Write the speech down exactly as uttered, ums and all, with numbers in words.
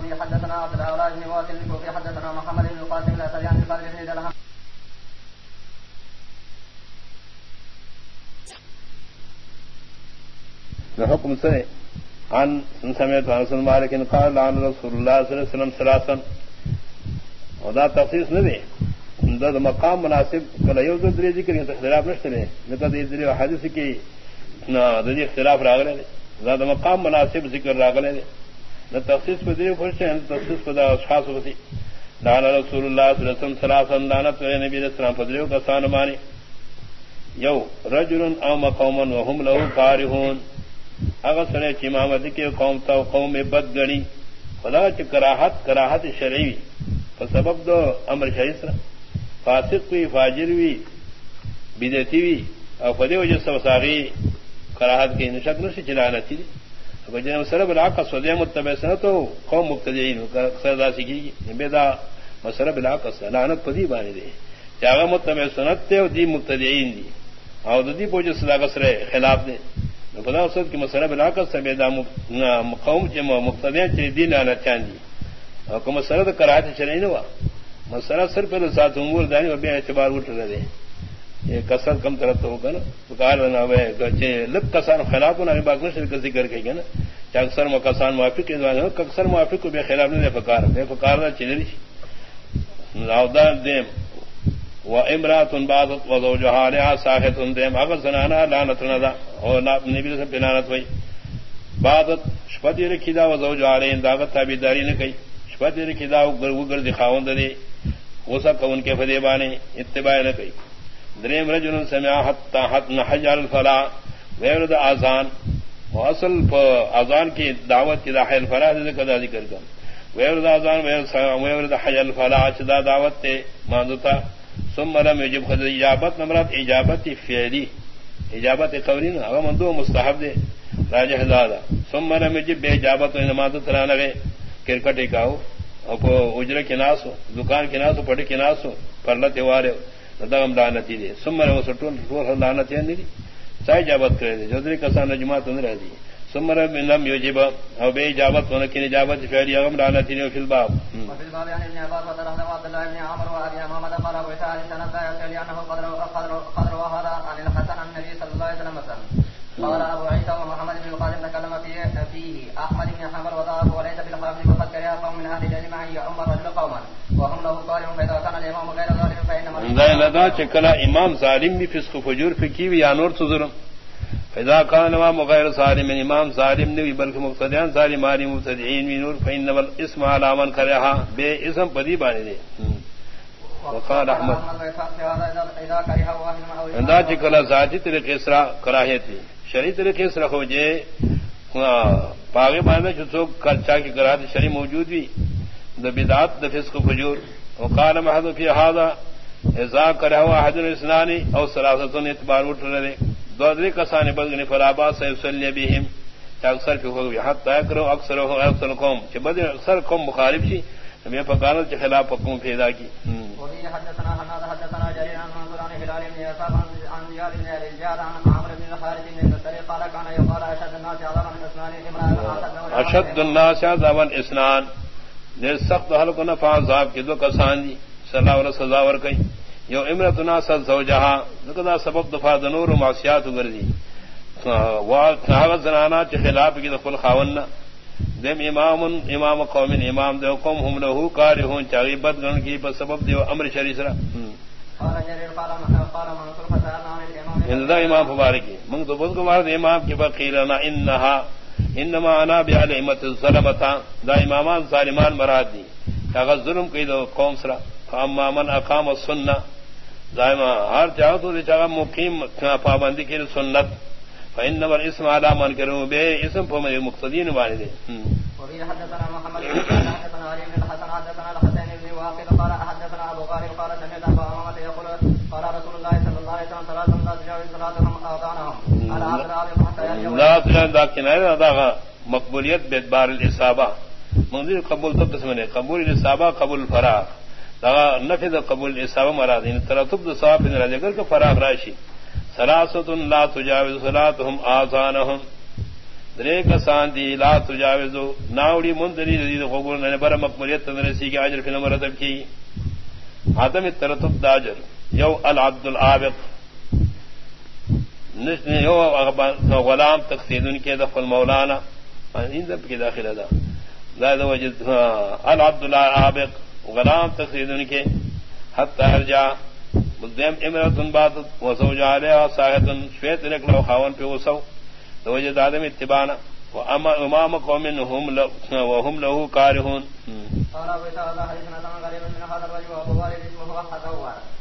وبه حدثنا عبد الله بن واصل وفي حدثنا محمد بن القاسم لا سريان قال بن درهم حکم سے عن سمعت عن رسول مالک قال لعن رسول الله صلی اللہ علیہ وسلم ثلاثا ودا تخصیص نہ دے دا مقام مناسب کلا یو ذری ذکر کے اختلاف نشتے نے نہ دے ذری حدیث کی نہ دے اختلاف راغلے دا مقام مناسب ذکر راغلے نہ تخصیص کو دے فرش ہے تخصیص کو دا اشخاص ہوتی لعن رسول الله صلی اللہ علیہ وسلم ثلاثا لعنت نبی علیہ السلام فضلوا کا سان مانی یو رجل او مقوما وهم له كارهون اگر سنے امامت کے قوم تا قوم میں بد گنی خدا چ کراہت کراہت شرعی سبب دو امر شریف فاسق وی فاجر وی بدعتی وی اور فدی وجہ سے وساغی کراہت کی نشک نش چلانا تھی اب جن مسلب العقل سودے متبع سنت تو قوم مبتدئین کا سزا سکی بیدا مسلب العقل لعنت پدی بانی دے جاگا متبع سنت تے دی مبتدئین دی اور دی وجہ سے کسر خلاف دے خدا اسد کی مسئلہ بلاکت سے بیدا قوم کے مقتدیان چلی دین آنا چاندی اور کو مسئلہ تو کراہت شرعی نہ ہوا مسئلہ صرف ساتھ امور دانی اور بے اعتبار اٹھ رہے یہ کثر کم طرح تو ہوگا نا کار نہ لب کسان خلاف ہونا باغ میں شرک ذکر کہے گا نا چاہے اکثر مکسان موافق اکثر موافق کو بے خلاف نہیں فکار بے فکار نہ چلی راودار دیم وامرات بعضت وزوجها لها ساخط دیم اگر زنانا لعنت ندا اور نبی سے بلانت ہوئی بعضت شپتی رکھی دا وزوجها علیہم دعوت تابعداری نہ کی شپتی رکھی دا وگر دکھاوند دی غصہ کون کے فدی بانے اتباع نہ کی دریم رجل سمع حتى حت نحج الفلاح غیر دا اذان واصل اذان کی دعوت کی داخل فلاح ذکر ذکر کر غیر دا اذان غیر دا حج الفلاح چدا دعوت تے مانتا ثم لم يجب خذ اجابت نمرات اجابت فعلی اجابت قولی نہ وہ مندو مستحب دے راجح زادہ ثم لم يجب اجابت نماز ترانا گئے کرکٹ کاو او اجرے کے ناس ہو دکان کے ناس ہو پڑے کے ناس ہو پرلت وارے ندم لعنتی دے ثم لم سٹون ٹول لعنتی نہیں چاہے اجابت کرے دے جوہری کسان جماعت نہ رہ دی ثم لم يجب او بے اجابت ہونے کی اجابت فعلی اغم لعنتی نے فی الباب وفي الباب عن ابن عباس ورحمه عبد الله بن عمرو وابي محمد قال ابو سعيد سند يسأل عنه قدر قدر قدر وهذا عن الحسن عن النبي صلى الله عليه وسلم قال ابو عيسى ومحمد بن القاسم تكلم فيه فيه احمد بن حنبل وضعه وليس بالحافظ وقد كره قوم من اهل العلم ان يؤم الرجل قوما وهم له قارئون فاذا كان الامام غير ظالم فانما لذا چکلا امام ظالم بھی فسق و فجور فقی بھی انور تو ظلم فاذا كان امام غير ظالم امام ظالم نہیں بلکہ مقتدیان ظالم ماری مبتدعين من نور فانما الاسم على من كره بے اسم پدی بانے دے وقال احمد اذا چکلا ذاتی طریقے اسرا کراہیت شرعی طریقے اسرا ہو جے پاگے بانے جو تو کرچا کی کراہت شرعی موجود بھی د بدعت د فسق و فجور وقال محذ في هذا اذا كره احد الاثنان او ثلاثه اعتبار وٹرے دو درے کسانے بدگنے فرابا سے یصلی بهم اکثر کہ ہو حتی کرو اکثر ہو اکثر قوم کہ بدر اکثر قوم مخالف تھی ہمیں فقانت کے خلاف حکم پیدا کی وہی حدثنا حناد حدثنا جرير عن منصور عن هلال بن يسار عن زياد بن الجار عن عمرو بن الحارث بن السري قال كان يقال اشد الناس عذابا الاثنان امرأة اشد الناس عذابا الاثنان نے سخت حلق نفع عذاب کے دو کسان دی صلی اللہ علیہ سزا ور کئی یو امرت ناس زوجہا لقد سبب دفاع نور و معصیات گردی وا زنانا کے خلاف کی دخل خاوننا دم امام امام قوم امام دو قوم هم له کارہون چاغیبت گن کی پر سبب دیو امر شریع سرا قال جرير قال قال منصور فسألنا عن الامام انذا امام مبارکی من تو بد کو مار امام کی بقیلنا انها انما انا بعلمت الظلمۃ دا امامان ظالمان مراد دی اگر ظلم کی دو قوم سرا فاما من اقام السنہ دائما ہر چاہو تو چاہا مقیم پابندی کی سنت فإنما الاسم على من كره به اسم فمن مقتدين والد وفي حدثنا محمد بن حدثنا علي بن الحسن حدثنا الحسين بن واقد قال حدثنا ابو غالب قال سمعت ابا امامه يقول قال رسول الله صلى الله عليه وسلم ثلاث لا تجاوز صلاتهم اذانهم على اذرابهم حتى يرجعوا لا تجاوز کنایہ ادا مقبولیت باعتبار الاصابہ منظور قبول تو قسم نے قبول الاصابہ قبول الفراغ دا نفذ قبول الاصابہ مراد ان ترتب ثواب ان رجل کا فراغ راشی ثلاثه لا تجاوز صلاتهم اذانهم درے کسان دی لا تجاوزو ناوڑی مندری دی غبور نے بر مقبولیت تنرسی کی اجر فی مرتب کی عدم الترتب داجر یو العبد العابق نشن یو غلام تقسید ان کے دخل مولانا ان دب کی داخل ادا دا وجد العبد العابق غلام تقسید ان کے حتی ارجع مدیم امرتن باتت وزوج علیہ ساہتن شویت لکلو خاون پہ وسو وجد آدم اتبانا وامام قوم وهم له كارهون.